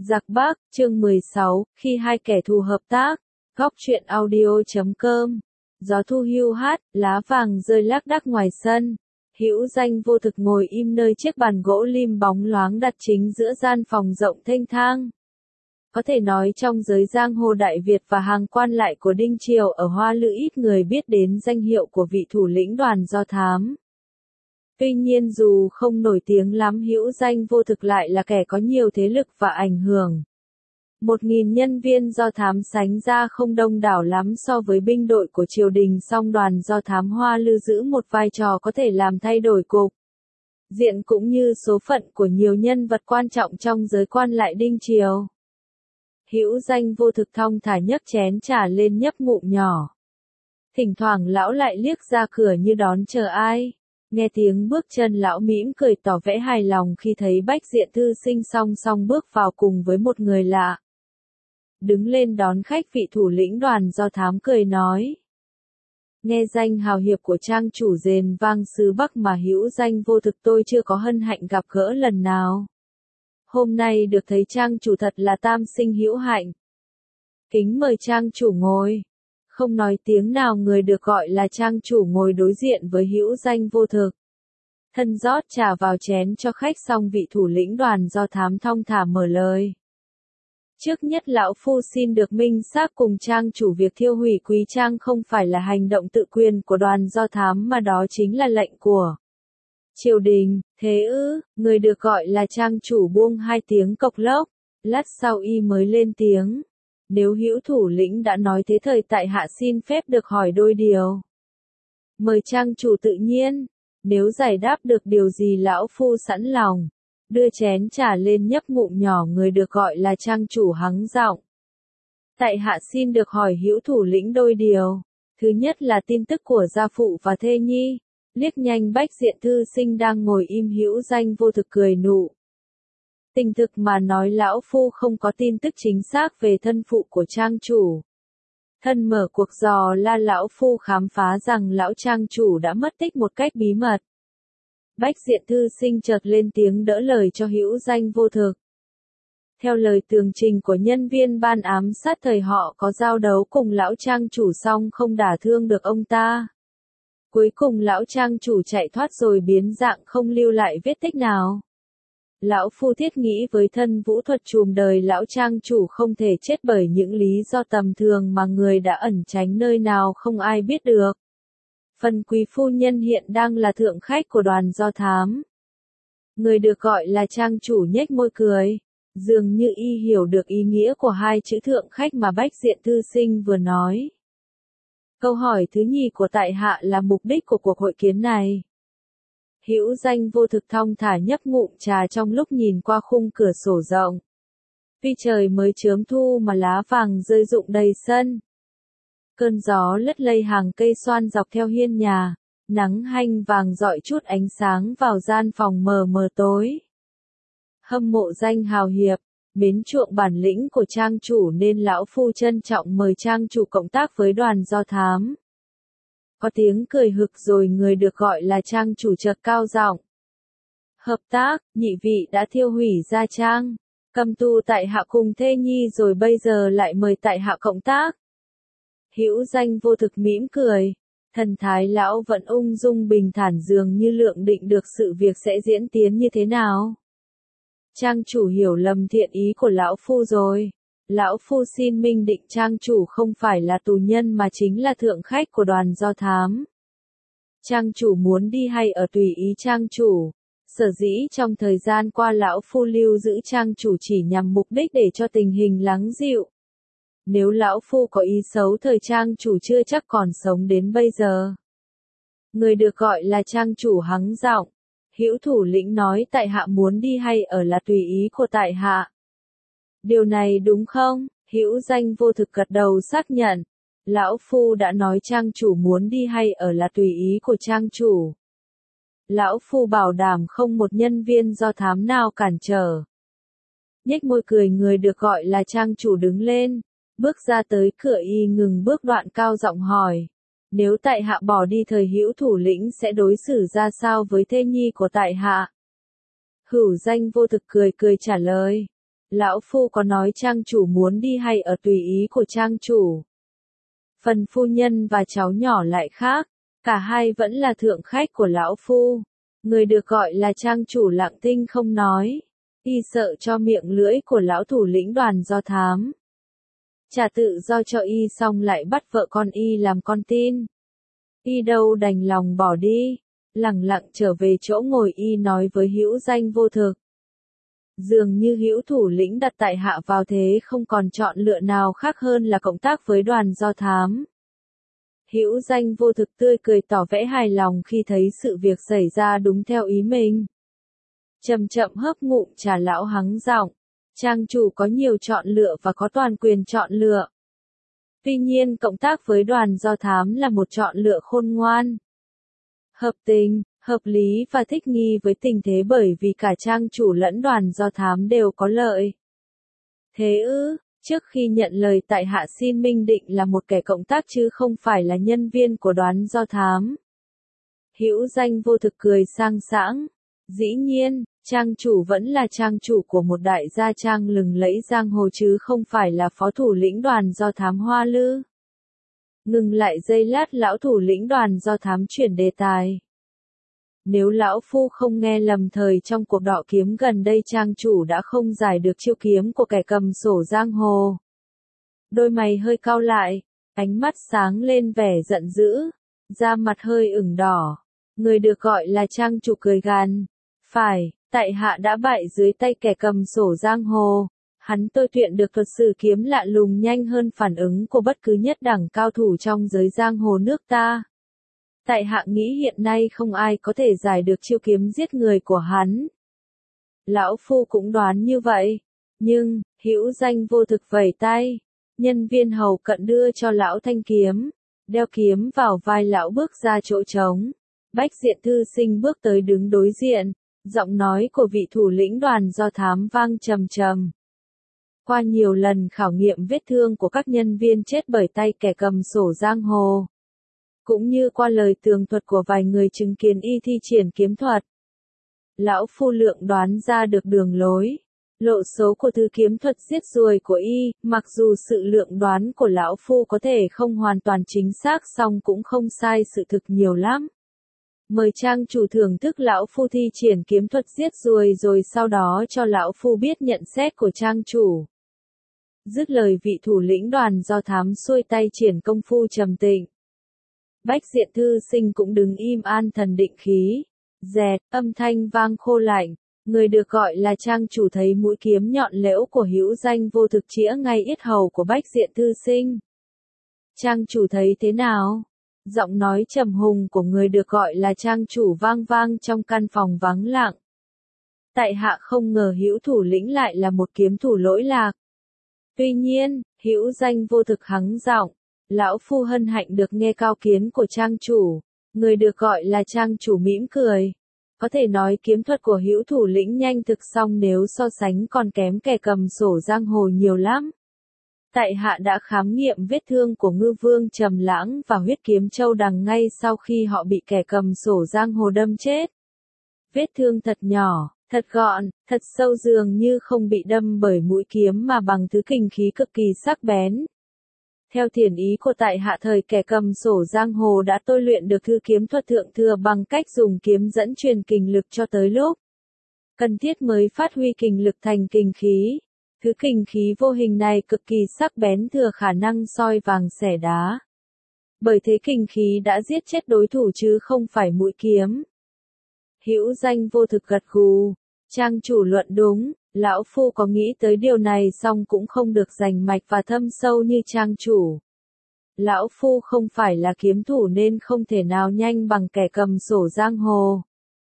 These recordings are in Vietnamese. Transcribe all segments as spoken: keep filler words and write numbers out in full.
Giặc Bắc, chương mười sáu, khi hai kẻ thù hợp tác. Góc truyện audio chấm com. Gió thu hiu hắt, lá vàng rơi lác đác ngoài sân. Hữu Danh vô thực ngồi im nơi chiếc bàn gỗ lim bóng loáng đặt chính giữa gian phòng rộng thênh thang. Có thể nói trong giới giang hồ Đại Việt và hàng quan lại của Đinh Triều ở Hoa Lư ít người biết đến danh hiệu của vị thủ lĩnh đoàn do thám. Tuy nhiên dù không nổi tiếng lắm, Hữu Danh vô thực lại là kẻ có nhiều thế lực và ảnh hưởng. Một nghìn nhân viên do thám sánh ra không đông đảo lắm so với binh đội của triều đình, song đoàn do thám Hoa Lư giữ một vai trò có thể làm thay đổi cục diện cũng như số phận của nhiều nhân vật quan trọng trong giới quan lại Đinh Triều. Hữu Danh vô thực thong thả nhấc chén trà lên nhấp ngụm nhỏ. Thỉnh thoảng lão lại liếc ra cửa như đón chờ ai. Nghe tiếng bước chân, lão mỉm cười tỏ vẻ hài lòng khi thấy Bách Diện thư sinh song song bước vào cùng với một người lạ. Đứng lên đón khách, vị thủ lĩnh đoàn do thám cười nói. Nghe danh hào hiệp của trang chủ Dền Vang xứ Bắc mà Hữu Danh vô thực tôi chưa có hân hạnh gặp gỡ lần nào. Hôm nay được thấy trang chủ thật là tam sinh hữu hạnh. Kính mời trang chủ ngồi. Không nói tiếng nào, người được gọi là trang chủ ngồi đối diện với Hữu Danh vô thực. Thân rót trà vào chén cho khách xong, vị thủ lĩnh đoàn do thám thong thả mở lời. Trước nhất lão phu xin được minh xác cùng trang chủ, việc thiêu hủy quý trang không phải là hành động tự quyền của đoàn do thám mà đó chính là lệnh của triều đình. Thế ư? Người được gọi là trang chủ buông hai tiếng cộc lốc. Lát sau y mới lên tiếng. Nếu Hữu thủ lĩnh đã nói thế, thời tại hạ xin phép được hỏi đôi điều. Mời trang chủ tự nhiên. Nếu giải đáp được điều gì lão phu sẵn lòng. Đưa chén trà lên nhấp ngụm nhỏ, người được gọi là trang chủ hắng giọng. Tại hạ xin được hỏi Hữu thủ lĩnh đôi điều. Thứ nhất là tin tức của gia phụ và thê nhi. Liếc nhanh Bách Diện thư sinh đang ngồi im, Hữu Danh vô thực cười nụ. Tình thực mà nói, lão phu không có tin tức chính xác về thân phụ của trang chủ. Thân mở cuộc dò la, lão phu khám phá rằng lão trang chủ đã mất tích một cách bí mật. Bách Diện thư sinh chợt lên tiếng đỡ lời cho Hữu Danh vô thực. Theo lời tường trình của nhân viên ban ám sát, thời họ có giao đấu cùng lão trang chủ song không đả thương được ông ta. Cuối cùng lão trang chủ chạy thoát rồi biến dạng, không lưu lại vết tích nào. Lão phu thiết nghĩ với thân vũ thuật trùm đời lão trang chủ không thể chết bởi những lý do tầm thường mà người đã ẩn tránh nơi nào không ai biết được. Phần quý phu nhân hiện đang là thượng khách của đoàn do thám. Người được gọi là trang chủ nhếch môi cười. Dường như y hiểu được ý nghĩa của hai chữ thượng khách mà Bách Diện thư sinh vừa nói. Câu hỏi thứ nhì của tại hạ là mục đích của cuộc hội kiến này. Hữu Danh vô thực thong thả nhấp ngụm trà trong lúc nhìn qua khung cửa sổ rộng. Tuy trời mới chớm thu mà lá vàng rơi rụng đầy sân. Cơn gió lất lây hàng cây xoan dọc theo hiên nhà, nắng hanh vàng rọi chút ánh sáng vào gian phòng mờ mờ tối. Hâm mộ danh hào hiệp, mến chuộng bản lĩnh của trang chủ nên lão phu trân trọng mời trang chủ cộng tác với đoàn do thám. Có tiếng cười hực rồi người được gọi là trang chủ chợt cao giọng. Hợp tác, nhị vị đã thiêu hủy gia trang, cầm tù tại hạ cùng thê nhi rồi bây giờ lại mời tại hạ cộng tác. Hữu Danh vô thực mỉm cười, thần thái lão vẫn ung dung bình thản, dường như lượng định được sự việc sẽ diễn tiến như thế nào. Trang chủ hiểu lầm thiện ý của lão phu rồi. Lão phu xin minh định trang chủ không phải là tù nhân mà chính là thượng khách của đoàn do thám. Trang chủ muốn đi hay ở tùy ý trang chủ. Sở dĩ trong thời gian qua lão phu lưu giữ trang chủ chỉ nhằm mục đích để cho tình hình lắng dịu. Nếu lão phu có ý xấu, thời trang chủ chưa chắc còn sống đến bây giờ. Người được gọi là trang chủ hắng giọng. Hữu thủ lĩnh nói tại hạ muốn đi hay ở là tùy ý của tại hạ. Điều này đúng không? Hữu Danh vô thực gật đầu xác nhận. Lão phu đã nói trang chủ muốn đi hay ở là tùy ý của trang chủ. Lão phu bảo đảm không một nhân viên do thám nào cản trở. Nhếch môi cười, người được gọi là trang chủ đứng lên, bước ra tới cửa, y ngừng bước đoạn cao giọng hỏi. Nếu tại hạ bỏ đi, thời Hữu thủ lĩnh sẽ đối xử ra sao với thê nhi của tại hạ? Hữu Danh vô thực cười cười trả lời. Lão phu có nói trang chủ muốn đi hay ở tùy ý của trang chủ. Phần phu nhân và cháu nhỏ lại khác, cả hai vẫn là thượng khách của lão phu. Người được gọi là trang chủ lặng thinh không nói, y sợ cho miệng lưỡi của lão thủ lĩnh đoàn do thám. Trả tự do cho y xong lại bắt vợ con y làm con tin. Y đâu đành lòng bỏ đi, lẳng lặng trở về chỗ ngồi y nói với hữu danh vô thực. Dường như hữu thủ lĩnh đặt tại hạ vào thế không còn chọn lựa nào khác hơn là cộng tác với đoàn do thám. Hữu danh vô thực tươi cười tỏ vẻ hài lòng khi thấy sự việc xảy ra đúng theo ý mình. Chậm chậm hớp ngụm trà lão hắng giọng, trang chủ có nhiều chọn lựa và có toàn quyền chọn lựa. Tuy nhiên cộng tác với đoàn do thám là một chọn lựa khôn ngoan, hợp tình, hợp lý và thích nghi với tình thế bởi vì cả trang chủ lẫn đoàn do thám đều có lợi. Thế ư, trước khi nhận lời tại hạ xin minh định là một kẻ cộng tác chứ không phải là nhân viên của đoàn do thám. Hữu danh vô thực cười sang sảng. Dĩ nhiên, trang chủ vẫn là trang chủ của một đại gia trang lừng lẫy giang hồ chứ không phải là phó thủ lĩnh đoàn do thám Hoa Lư. Ngừng lại giây lát lão thủ lĩnh đoàn do thám chuyển đề tài. Nếu lão phu không nghe lầm thời trong cuộc đọ kiếm gần đây trang chủ đã không giải được chiêu kiếm của kẻ cầm sổ giang hồ. Đôi mày hơi cau lại, ánh mắt sáng lên vẻ giận dữ, da mặt hơi ửng đỏ. Người được gọi là trang chủ cười gằn. Phải, tại hạ đã bại dưới tay kẻ cầm sổ giang hồ. Hắn tôi luyện được thuật sử kiếm lạ lùng nhanh hơn phản ứng của bất cứ nhất đẳng cao thủ trong giới giang hồ nước ta. Tại hạ nghĩ hiện nay không ai có thể giải được chiêu kiếm giết người của hắn. Lão phu cũng đoán như vậy. Nhưng, hữu danh vô thực vẩy tay. Nhân viên hầu cận đưa cho lão thanh kiếm. Đeo kiếm vào vai lão bước ra chỗ trống. Bách Diện thư sinh bước tới đứng đối diện. Giọng nói của vị thủ lĩnh đoàn do thám vang trầm trầm. Qua nhiều lần khảo nghiệm vết thương của các nhân viên chết bởi tay kẻ cầm sổ giang hồ, cũng như qua lời tường thuật của vài người chứng kiến y thi triển kiếm thuật, lão phu lượng đoán ra được đường lối, lộ số của thứ kiếm thuật giết ruồi của y. Mặc dù sự lượng đoán của lão phu có thể không hoàn toàn chính xác song cũng không sai sự thực nhiều lắm. Mời trang chủ thưởng thức lão phu thi triển kiếm thuật giết ruồi rồi sau đó cho lão phu biết nhận xét của trang chủ. Dứt lời vị thủ lĩnh đoàn do thám xuôi tay triển công phu trầm tịnh. Bách Diện thư sinh cũng đứng im an thần định khí. Dẹt, âm thanh vang khô lạnh. Người được gọi là trang chủ thấy mũi kiếm nhọn lẽo của hữu danh vô thực chĩa ngay yết hầu của Bách Diện thư sinh. Trang chủ thấy thế nào? Giọng nói trầm hùng của người được gọi là trang chủ vang vang trong căn phòng vắng lặng. Tại hạ không ngờ hữu thủ lĩnh lại là một kiếm thủ lỗi lạc. Tuy nhiên, hữu danh vô thực hắng giọng, lão phu hân hạnh được nghe cao kiến của trang chủ. Người được gọi là trang chủ mỉm cười. Có thể nói kiếm thuật của hữu thủ lĩnh nhanh thực song nếu so sánh còn kém kẻ cầm sổ giang hồ nhiều lắm. Tại hạ đã khám nghiệm vết thương của Ngư Vương Trầm Lãng và huyết kiếm Châu Đằng ngay sau khi họ bị kẻ cầm sổ giang hồ đâm chết. Vết thương thật nhỏ, thật gọn, thật sâu dường như không bị đâm bởi mũi kiếm mà bằng thứ kình khí cực kỳ sắc bén. Theo thiền ý của tại hạ thời kẻ cầm sổ giang hồ đã tôi luyện được thư kiếm thuật thượng thừa bằng cách dùng kiếm dẫn truyền kình lực cho tới lúc cần thiết mới phát huy kình lực thành kình khí. Thứ kình khí vô hình này cực kỳ sắc bén thừa khả năng soi vàng xẻ đá. Bởi thế kình khí đã giết chết đối thủ chứ không phải mũi kiếm. Hữu danh vô thực gật gù. Trang chủ luận đúng, lão phu có nghĩ tới điều này song cũng không được rành mạch và thâm sâu như trang chủ. Lão phu không phải là kiếm thủ nên không thể nào nhanh bằng kẻ cầm sổ giang hồ.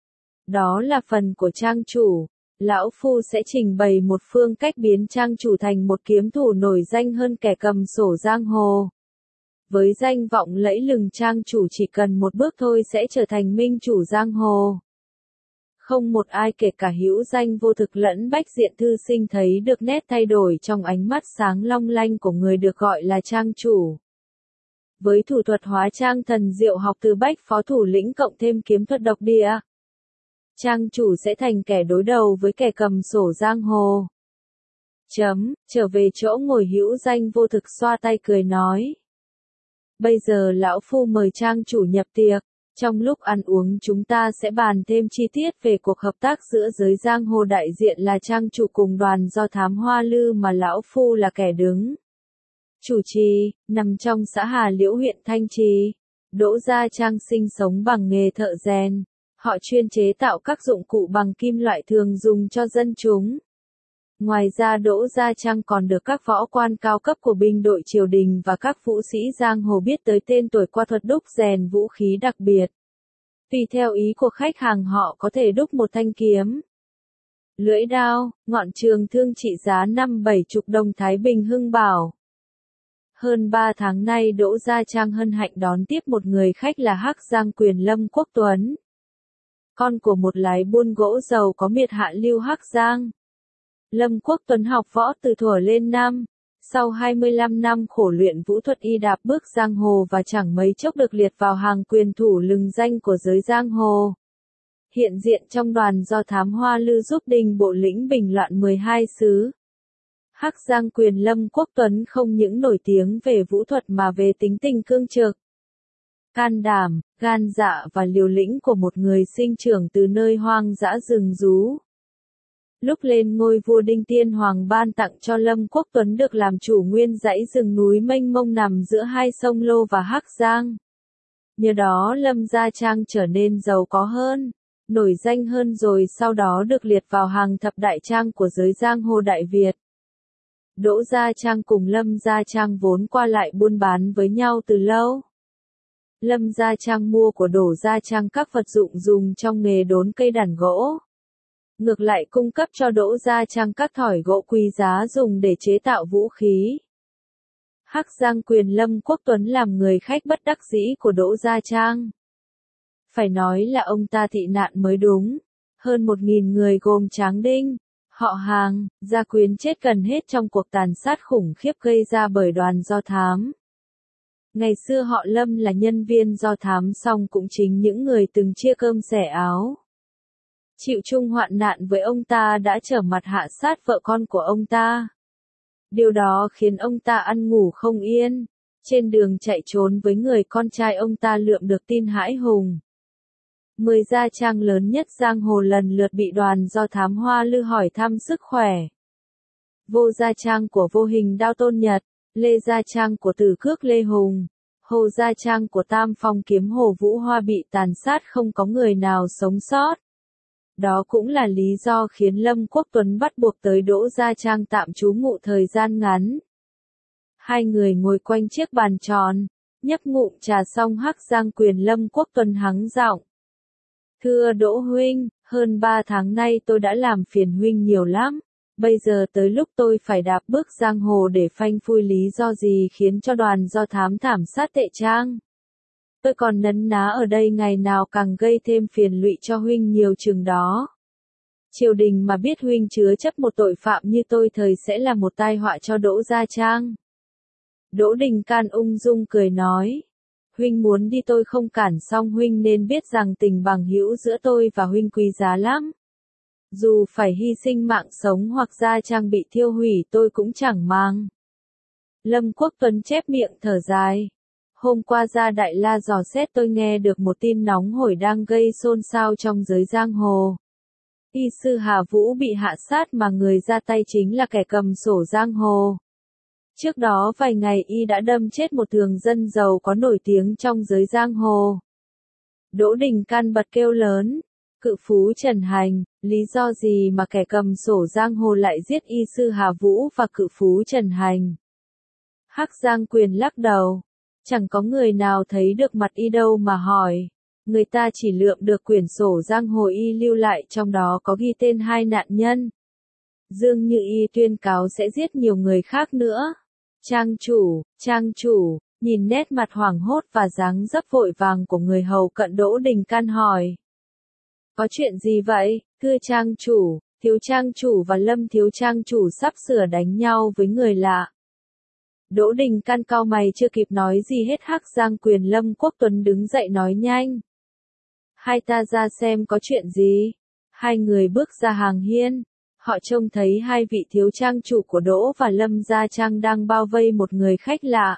Đó là phần của trang chủ. Lão phu sẽ trình bày một phương cách biến trang chủ thành một kiếm thủ nổi danh hơn kẻ cầm sổ giang hồ. Với danh vọng lẫy lừng trang chủ chỉ cần một bước thôi sẽ trở thành minh chủ giang hồ. Không một ai kể cả hữu danh vô thực lẫn Bách Diện thư sinh thấy được nét thay đổi trong ánh mắt sáng long lanh của người được gọi là trang chủ. Với thủ thuật hóa trang thần diệu học từ Bách phó thủ lĩnh cộng thêm kiếm thuật độc địa, trang chủ sẽ thành kẻ đối đầu với kẻ cầm sổ giang hồ. Chấm, trở về chỗ ngồi Hữu Danh vô thực xoa tay cười nói. Bây giờ lão phu mời trang chủ nhập tiệc, trong lúc ăn uống chúng ta sẽ bàn thêm chi tiết về cuộc hợp tác giữa giới giang hồ đại diện là trang chủ cùng đoàn do thám Hoa Lư mà lão phu là kẻ đứng chủ trì, nằm trong xã Hà Liễu huyện Thanh Trì. Đỗ Gia Trang sinh sống bằng nghề thợ rèn, họ chuyên chế tạo các dụng cụ bằng kim loại thường dùng cho dân chúng. Ngoài ra Đỗ Gia Trang còn được các võ quan cao cấp của binh đội triều đình và các vũ sĩ giang hồ biết tới tên tuổi qua thuật đúc rèn vũ khí đặc biệt. Tùy theo ý của khách hàng họ có thể đúc một thanh kiếm, lưỡi đao, ngọn trường thương trị giá năm bảy chục đồng Thái Bình Hưng Bảo. Hơn ba tháng nay Đỗ Gia Trang hân hạnh đón tiếp một người khách là Hắc Giang Quyền Lâm Quốc Tuấn, con của một lái buôn gỗ giàu có miệt hạ lưu Hắc Giang. Lâm Quốc Tuấn học võ từ thuở lên năm, sau hai mươi lăm năm khổ luyện vũ thuật y đạp bước giang hồ và chẳng mấy chốc được liệt vào hàng quyền thủ lừng danh của giới giang hồ. Hiện diện trong đoàn do thám Hoa Lư giúp Đình Bộ lĩnh bình loạn mười hai xứ. Hắc Giang Quyền Lâm Quốc Tuấn không những nổi tiếng về vũ thuật mà về tính tình cương trực, can đảm, gan dạ và liều lĩnh của một người sinh trưởng từ nơi hoang dã rừng rú. Lúc lên ngôi vua Đinh Tiên Hoàng ban tặng cho Lâm Quốc Tuấn được làm chủ nguyên dãy rừng núi mênh mông nằm giữa hai sông Lô và Hắc Giang. Nhờ đó Lâm Gia Trang trở nên giàu có hơn, nổi danh hơn rồi sau đó được liệt vào hàng thập đại trang của giới giang hồ Đại Việt. Đỗ Gia Trang cùng Lâm Gia Trang vốn qua lại buôn bán với nhau từ lâu. Lâm Gia Trang mua của Đỗ Gia Trang các vật dụng dùng trong nghề đốn cây đàn gỗ. Ngược lại cung cấp cho Đỗ Gia Trang các thỏi gỗ quý giá dùng để chế tạo vũ khí. Hắc Giang Quyền Lâm Quốc Tuấn làm người khách bất đắc dĩ của Đỗ Gia Trang. Phải nói là ông ta tị nạn mới đúng. Hơn một nghìn người gồm Tráng Đinh, họ hàng, gia quyến chết gần hết trong cuộc tàn sát khủng khiếp gây ra bởi đoàn do thám. Ngày xưa họ Lâm là nhân viên do thám song cũng chính những người từng chia cơm sẻ áo, chịu chung hoạn nạn với ông ta đã trở mặt hạ sát vợ con của ông ta. Điều đó khiến ông ta ăn ngủ không yên, trên đường chạy trốn với người con trai ông ta lượm được tin hãi hùng. Mười gia trang lớn nhất giang hồ lần lượt bị đoàn do thám Hoa Lư hỏi thăm sức khỏe. Vô Gia Trang của Vô Hình Đao Tôn Nhật, Lê Gia Trang của Tử Cước Lê Hùng, Hồ Gia Trang của Tam Phong Kiếm Hồ Vũ Hoa bị tàn sát không có người nào sống sót. Đó cũng là lý do khiến Lâm Quốc Tuấn bắt buộc tới Đỗ Gia Trang tạm trú ngụ thời gian ngắn. Hai người ngồi quanh chiếc bàn tròn, nhấp ngụm trà xong Hắc Giang Quyền Lâm Quốc Tuấn hắng giọng. Thưa Đỗ huynh, hơn ba tháng nay tôi đã làm phiền huynh nhiều lắm. Bây giờ tới lúc tôi phải đạp bước giang hồ để phanh phui lý do gì khiến cho đoàn do thám thảm sát Tệ Trang. Tôi còn nấn ná ở đây ngày nào càng gây thêm phiền lụy cho huynh nhiều chừng đó. Triều đình mà biết huynh chứa chấp một tội phạm như tôi thời sẽ là một tai họa cho Đỗ Gia Trang. Đỗ Đình Can ung dung cười nói. Huynh muốn đi tôi không cản, song huynh nên biết rằng tình bằng hữu giữa tôi và huynh quý giá lắm. Dù phải hy sinh mạng sống hoặc Gia Trang bị thiêu hủy tôi cũng chẳng mang. Lâm Quốc Tuấn chép miệng thở dài. Hôm qua ra Đại La dò xét tôi nghe được một tin nóng hổi đang gây xôn xao trong giới giang hồ. Y sư Hà Vũ bị hạ sát mà người ra tay chính là kẻ cầm sổ giang hồ. Trước đó vài ngày y đã đâm chết một thường dân giàu có nổi tiếng trong giới giang hồ. Đỗ Đình Can bật kêu lớn. Cự phú Trần Hành, lý do gì mà kẻ cầm sổ giang hồ lại giết y sư Hà Vũ và cự phú Trần Hành? Hắc Giang Quyền lắc đầu. Chẳng có người nào thấy được mặt y đâu mà hỏi. Người ta chỉ lượm được quyển sổ giang hồ y lưu lại, trong đó có ghi tên hai nạn nhân. Dương Như y tuyên cáo sẽ giết nhiều người khác nữa. Trang chủ, trang chủ, nhìn nét mặt hoảng hốt và dáng dấp vội vàng của người hầu cận, Đỗ Đình Can hỏi. Có chuyện gì vậy, thưa trang chủ? Thiếu trang chủ và Lâm thiếu trang chủ sắp sửa đánh nhau với người lạ. Đỗ Đình Can cau mày chưa kịp nói gì hết, Hắc Giang Quyền Lâm Quốc Tuấn đứng dậy nói nhanh. Hai ta ra xem có chuyện gì. Hai người bước ra hàng hiên. họ trông thấy hai vị thiếu trang chủ của Đỗ và Lâm Gia Trang đang bao vây một người khách lạ.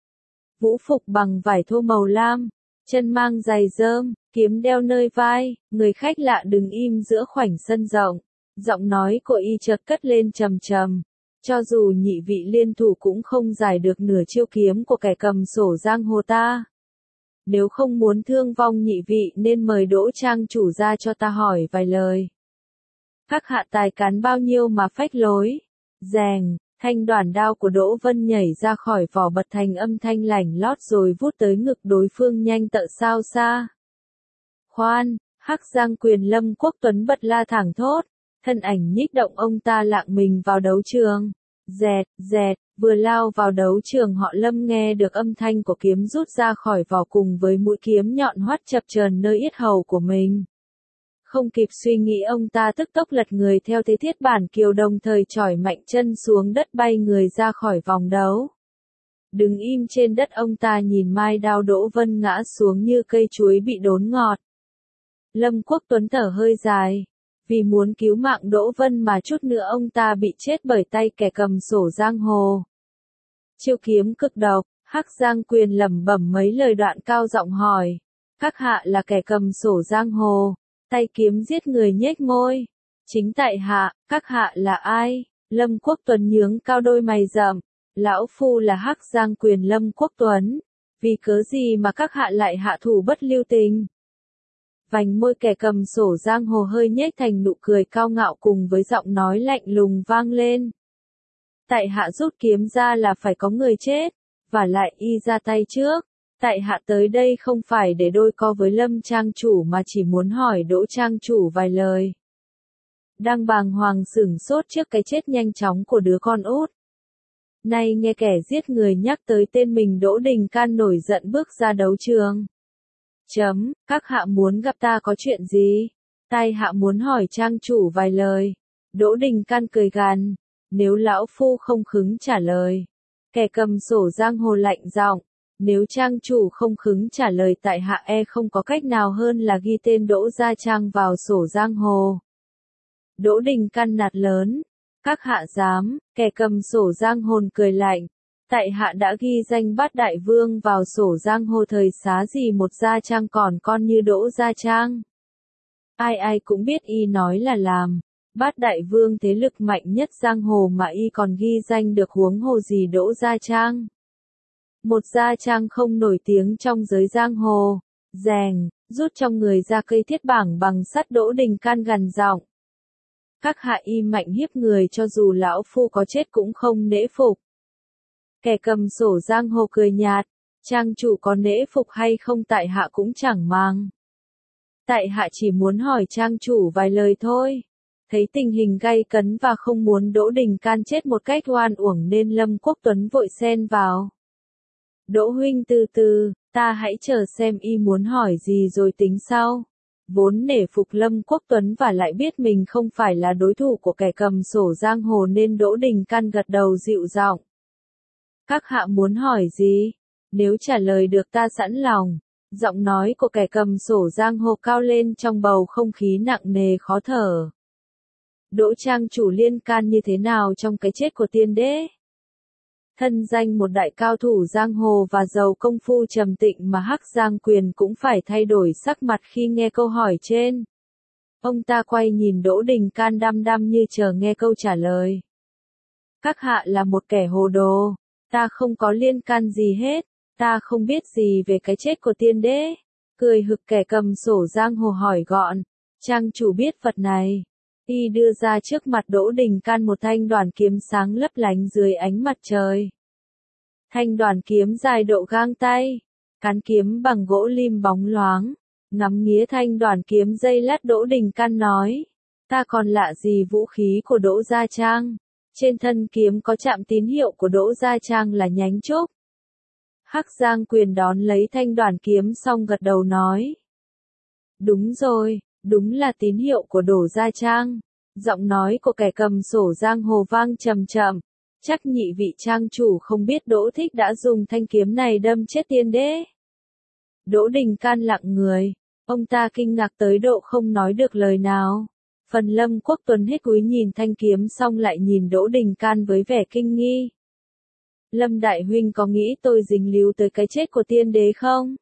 Vũ phục bằng vải thô màu lam, chân mang giày rơm, kiếm đeo nơi vai, người khách lạ đứng im giữa khoảnh sân rộng. Giọng nói của y chợt cất lên trầm trầm. Cho dù nhị vị liên thủ cũng không giải được nửa chiêu kiếm của kẻ cầm sổ giang hồ ta. Nếu không muốn thương vong nhị vị nên mời Đỗ trang chủ ra cho ta hỏi vài lời. Các hạ tài cán bao nhiêu mà phách lối. Rèng, thanh đoản đao của Đỗ Vân nhảy ra khỏi vỏ bật thành âm thanh lảnh lót rồi vút tới ngực đối phương nhanh tợ sao xa. Khoan, Hắc Giang Quyền Lâm Quốc Tuấn bật la thẳng thốt. Thân ảnh nhích động ông ta lạng mình vào đấu trường. Dẹt, dẹt, vừa lao vào đấu trường họ Lâm nghe được âm thanh của kiếm rút ra khỏi vỏ cùng với mũi kiếm nhọn hoắt chập chờn nơi yết hầu của mình. Không kịp suy nghĩ ông ta tức tốc lật người theo thế thiết bản kiều đồng thời chỏi mạnh chân xuống đất bay người ra khỏi vòng đấu. Đứng im trên đất ông ta nhìn mai đao Đỗ Vân ngã xuống như cây chuối bị đốn ngọt. Lâm Quốc Tuấn thở hơi dài. Vì muốn cứu mạng Đỗ Vân mà chút nữa ông ta bị chết bởi tay kẻ cầm sổ giang hồ. Chiêu kiếm cực độc, Hắc Giang Quyền lẩm bẩm mấy lời đoạn cao giọng hỏi. Các hạ là kẻ cầm sổ giang hồ, tay kiếm giết người nhếch môi. Chính tại hạ, các hạ là ai? Lâm Quốc Tuấn nhướng cao đôi mày rậm. Lão phu là Hắc Giang Quyền Lâm Quốc Tuấn. Vì cớ gì mà các hạ lại hạ thủ bất lưu tình? Vành môi kẻ cầm sổ giang hồ hơi nhếch thành nụ cười cao ngạo cùng với giọng nói lạnh lùng vang lên. Tại hạ rút kiếm ra là phải có người chết, và lại y ra tay trước. Tại hạ tới đây không phải để đôi co với Lâm trang chủ mà chỉ muốn hỏi Đỗ trang chủ vài lời. Đang bàng hoàng sửng sốt trước cái chết nhanh chóng của đứa con út. Nay nghe kẻ giết người nhắc tới tên mình Đỗ Đình Can nổi giận bước ra đấu trường. Chấm, các hạ muốn gặp ta có chuyện gì? Tai hạ muốn hỏi trang chủ vài lời. Đỗ Đình Can cười gằn. Nếu lão phu không khứng trả lời. Kẻ cầm sổ giang hồ lạnh giọng. Nếu trang chủ không khứng trả lời tại hạ e không có cách nào hơn là ghi tên Đỗ Gia Trang vào sổ giang hồ. Đỗ Đình Can nạt lớn. Các hạ dám, kẻ cầm sổ giang hồn cười lạnh. Tại hạ đã ghi danh Bát Đại Vương vào sổ giang hồ thời xá gì một Gia Trang còn con như Đỗ Gia Trang. Ai ai cũng biết y nói là làm. Bát Đại Vương thế lực mạnh nhất giang hồ mà y còn ghi danh được huống hồ gì Đỗ Gia Trang. Một Gia Trang không nổi tiếng trong giới giang hồ. Rèng, rút trong người ra cây thiết bảng bằng sắt. Đỗ Đình Can gằn giọng. Các hạ y mạnh hiếp người cho dù lão phu có chết cũng không nể phục. Kẻ cầm sổ giang hồ cười nhạt, trang chủ có nể phục hay không tại hạ cũng chẳng mang. Tại hạ chỉ muốn hỏi trang chủ vài lời thôi. Thấy tình hình gay cấn và không muốn Đỗ Đình Can chết một cách oan uổng nên Lâm Quốc Tuấn vội xen vào. Đỗ huynh từ từ, ta hãy chờ xem y muốn hỏi gì rồi tính sau. Vốn nể phục Lâm Quốc Tuấn và lại biết mình không phải là đối thủ của kẻ cầm sổ giang hồ nên Đỗ Đình Can gật đầu dịu giọng. Các hạ muốn hỏi gì? Nếu trả lời được ta sẵn lòng. Giọng nói của kẻ cầm sổ giang hồ cao lên trong bầu không khí nặng nề khó thở. Đỗ trang chủ liên can như thế nào trong cái chết của tiên đế? Thân danh một đại cao thủ giang hồ và giàu công phu trầm tịnh mà Hắc Giang Quyền cũng phải thay đổi sắc mặt khi nghe câu hỏi trên. Ông ta quay nhìn Đỗ Đình Can đăm đăm như chờ nghe câu trả lời. Các hạ là một kẻ hồ đồ. Ta không có liên can gì hết. Ta không biết gì về cái chết của tiên đế. Cười hực kẻ cầm sổ giang hồ hỏi gọn. Trang chủ biết vật này. Y đưa ra trước mặt Đỗ Đình Can một thanh đoản kiếm sáng lấp lánh dưới ánh mặt trời. Thanh đoản kiếm dài độ gang tay. Cán kiếm bằng gỗ lim bóng loáng. Ngắm nghía thanh đoản kiếm giây lát Đỗ Đình Can nói. Ta còn lạ gì vũ khí của Đỗ Gia Trang. Trên thân kiếm có chạm tín hiệu của Đỗ Gia Trang là nhánh trúc. Hắc Giang Quyền đón lấy thanh đoản kiếm xong gật đầu nói. Đúng rồi, đúng là tín hiệu của Đỗ Gia Trang. Giọng nói của kẻ cầm sổ giang hồ vang trầm trầm. Chắc nhị vị trang chủ không biết Đỗ Thích đã dùng thanh kiếm này đâm chết tiên đế. Đỗ Đình Can lặng người. Ông ta kinh ngạc tới độ không nói được lời nào. Phần Lâm Quốc Tuấn hết cúi nhìn thanh kiếm xong lại nhìn Đỗ Đình Can với vẻ kinh nghi. Lâm Đại Huynh có nghĩ tôi dính líu tới cái chết của tiên đế không?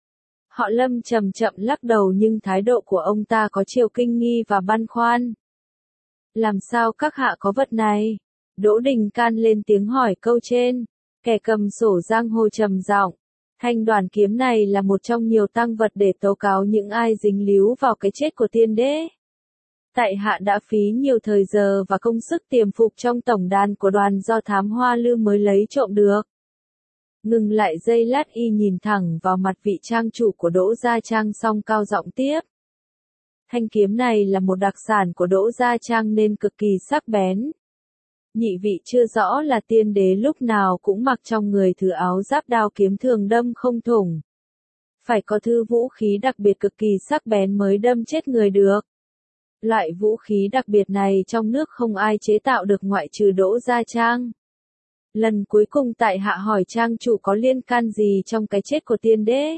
Họ Lâm chậm chậm lắc đầu nhưng thái độ của ông ta có chiều kinh nghi và băn khoăn. Làm sao các hạ có vật này? Đỗ Đình Can lên tiếng hỏi câu trên. Kẻ cầm sổ giang hồ trầm giọng. Thanh đoàn kiếm này là một trong nhiều tang vật để tố cáo những ai dính líu vào cái chết của tiên đế. Tại hạ đã phí nhiều thời giờ và công sức tiềm phục trong tổng đàn của đoàn do thám hoa lư mới lấy trộm được. Ngừng lại giây lát y nhìn thẳng vào mặt vị trang chủ của Đỗ Gia Trang xong cao giọng tiếp. Thanh kiếm này là một đặc sản của Đỗ Gia Trang nên cực kỳ sắc bén. Nhị vị chưa rõ là tiên đế lúc nào cũng mặc trong người thứ áo giáp đao kiếm thường đâm không thủng. Phải có thứ vũ khí đặc biệt cực kỳ sắc bén mới đâm chết người được. Loại vũ khí đặc biệt này trong nước không ai chế tạo được ngoại trừ Đỗ Gia Trang. Lần cuối cùng tại hạ hỏi trang chủ có liên can gì trong cái chết của tiên đế?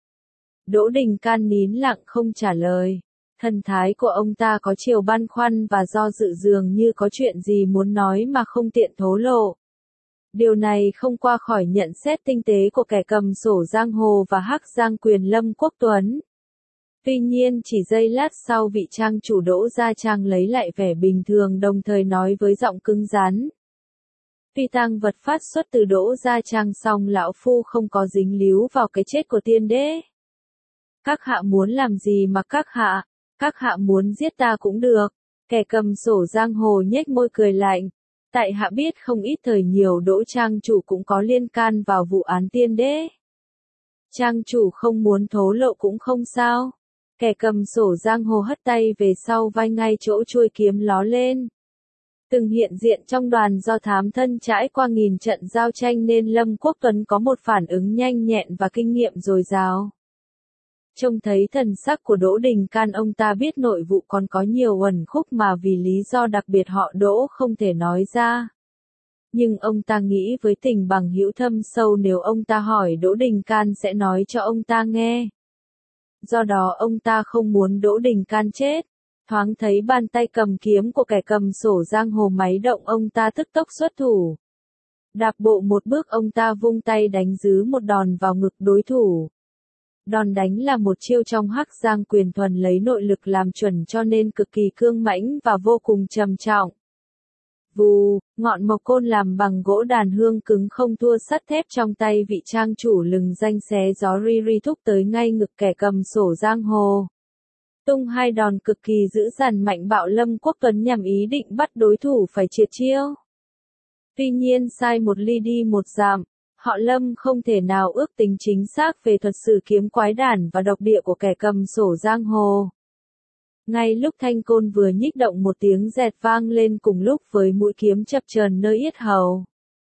Đỗ Đình Can nín lặng không trả lời. Thần thái của ông ta có chiều băn khoăn và do dự dường như có chuyện gì muốn nói mà không tiện thổ lộ. Điều này không qua khỏi nhận xét tinh tế của kẻ cầm sổ giang hồ và hắc giang quyền Lâm Quốc Tuấn. Tuy nhiên chỉ giây lát sau vị trang chủ Đỗ Gia Trang lấy lại vẻ bình thường đồng thời nói với giọng cứng rắn. Tuy tang vật phát xuất từ Đỗ Gia Trang song lão phu không có dính líu vào cái chết của tiên đế. Các hạ muốn làm gì mà các hạ, các hạ muốn giết ta cũng được. Kẻ cầm sổ giang hồ nhếch môi cười lạnh. Tại hạ biết không ít thời nhiều Đỗ trang chủ cũng có liên can vào vụ án tiên đế. Trang chủ không muốn thổ lộ cũng không sao. Kẻ cầm sổ giang hồ hất tay về sau vai ngay chỗ chuôi kiếm ló lên. Từng hiện diện trong đoàn do thám thân trải qua nghìn trận giao tranh nên Lâm Quốc Tuấn có một phản ứng nhanh nhẹn và kinh nghiệm dồi dào. Trông thấy thần sắc của Đỗ Đình Can ông ta biết nội vụ còn có nhiều uẩn khúc mà vì lý do đặc biệt họ Đỗ không thể nói ra. Nhưng ông ta nghĩ với tình bằng hữu thâm sâu nếu ông ta hỏi Đỗ Đình Can sẽ nói cho ông ta nghe. Do đó ông ta không muốn Đỗ Đình Can chết. Thoáng thấy bàn tay cầm kiếm của kẻ cầm sổ giang hồ máy động ông ta tức tốc xuất thủ. Đạp bộ một bước ông ta vung tay đánh dứ một đòn vào ngực đối thủ. Đòn đánh là một chiêu trong hắc giang quyền thuần lấy nội lực làm chuẩn cho nên cực kỳ cương mãnh và vô cùng trầm trọng. Vù, ngọn mộc côn làm bằng gỗ đàn hương cứng không thua sắt thép trong tay vị trang chủ lừng danh xé gió ri ri thúc tới ngay ngực kẻ cầm sổ giang hồ. Tung hai đòn cực kỳ dữ dằn mạnh bạo Lâm Quốc Tuấn nhằm ý định bắt đối thủ phải triệt chiêu. Tuy nhiên sai một ly đi một dặm, họ Lâm không thể nào ước tính chính xác về thuật sử kiếm quái đản và độc địa của kẻ cầm sổ giang hồ. Ngay lúc thanh côn vừa nhích động một tiếng dẹt vang lên cùng lúc với mũi kiếm chập chờn nơi yết hầu.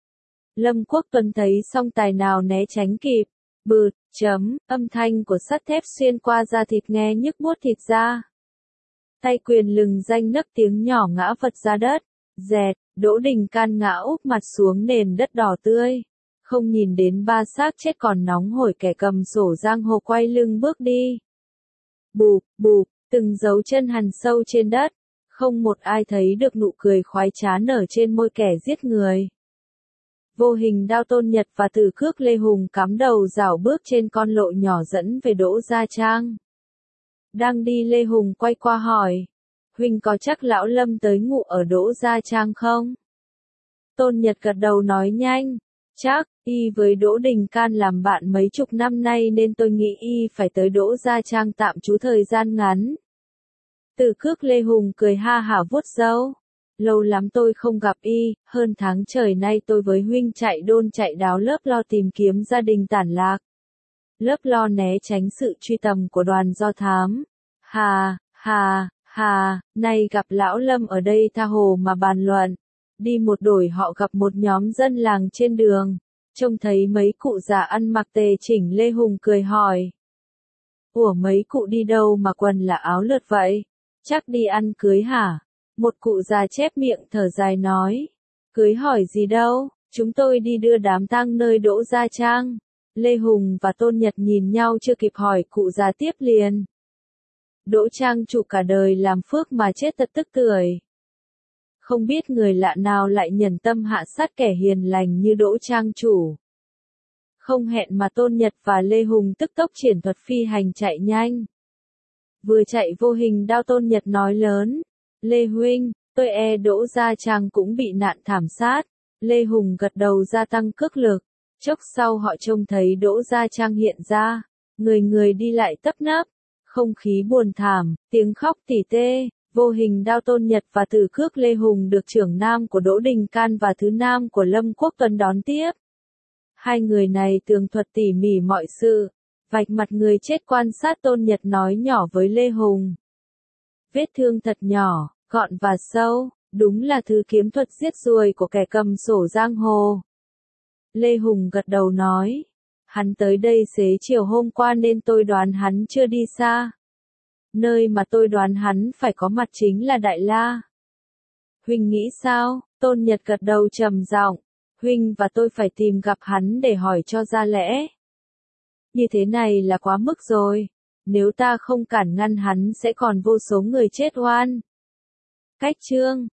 Lâm Quốc Tuấn thấy song tài nào né tránh kịp. Bụt, chấm, âm thanh của sắt thép xuyên qua da thịt nghe nhức buốt thịt da. Tay quyền lừng danh nấc tiếng nhỏ ngã vật ra đất. Dẹt, Đỗ Đình Can ngã úp mặt xuống nền đất đỏ tươi. Không nhìn đến ba xác chết còn nóng hổi kẻ cầm sổ giang hồ quay lưng bước đi. Bụp, bụp, từng dấu chân hằn sâu trên đất. Không một ai thấy được nụ cười khoái trá nở trên môi kẻ giết người. Vô hình đao Tôn Nhật và Tử Cước Lê Hùng cắm đầu rảo bước trên con lộ nhỏ dẫn về Đỗ Gia Trang. Đang đi Lê Hùng quay qua hỏi. Huynh có chắc lão Lâm tới ngụ ở Đỗ Gia Trang không? Tôn Nhật gật đầu nói nhanh. Chắc, y với Đỗ Đình Can làm bạn mấy chục năm nay nên tôi nghĩ y phải tới Đỗ Gia Trang tạm trú thời gian ngắn. Tử Cước Lê Hùng cười ha hả vuốt râu. Lâu lắm tôi không gặp y, hơn tháng trời nay tôi với huynh chạy đôn chạy đáo lớp lo tìm kiếm gia đình tản lạc. Lớp lo né tránh sự truy tầm của đoàn do thám. Hà, hà, hà, nay gặp lão Lâm ở đây tha hồ mà bàn luận. Đi một đổi họ gặp một nhóm dân làng trên đường. Trông thấy mấy cụ già ăn mặc tề chỉnh Lê Hùng cười hỏi. Ủa mấy cụ đi đâu mà quần là áo lượt vậy? Chắc đi ăn cưới hả? Một cụ già chép miệng thở dài nói. Cưới hỏi gì đâu, chúng tôi đi đưa đám tang nơi Đỗ Gia Trang. Lê Hùng và Tôn Nhật nhìn nhau chưa kịp hỏi cụ già tiếp liền. Đỗ trang chủ cả đời làm phước mà chết thật tức tưởi. Không biết người lạ nào lại nhẫn tâm hạ sát kẻ hiền lành như Đỗ trang chủ. Không hẹn mà Tôn Nhật và Lê Hùng tức tốc triển thuật phi hành chạy nhanh. Vừa chạy vô hình đao Tôn Nhật nói lớn. Lê huynh, tôi e Đỗ gia trang cũng bị nạn thảm sát. Lê Hùng gật đầu gia tăng cước lực. Chốc sau họ trông thấy Đỗ gia trang hiện ra. Người người đi lại tấp nập. Không khí buồn thảm, tiếng khóc tỉ tê. Vô hình đao Tôn Nhật và tử cước Lê Hùng được trưởng nam của Đỗ Đình Can và thứ nam của Lâm Quốc Tuấn đón tiếp. Hai người này tường thuật tỉ mỉ mọi sự. Vạch mặt người chết quan sát Tôn Nhật nói nhỏ với Lê Hùng. Vết thương thật nhỏ, gọn và sâu, đúng là thứ kiếm thuật giết ruồi của kẻ cầm sổ giang hồ. Lê Hùng gật đầu nói. Hắn tới đây xế chiều hôm qua nên tôi đoán hắn chưa đi xa. Nơi mà tôi đoán hắn phải có mặt chính là Đại La. Huynh nghĩ sao? Tôn Nhật gật đầu trầm giọng. Huynh và tôi phải tìm gặp hắn để hỏi cho ra lẽ. Như thế này là quá mức rồi. Nếu ta không cản ngăn hắn sẽ còn vô số người chết oan. Cách chương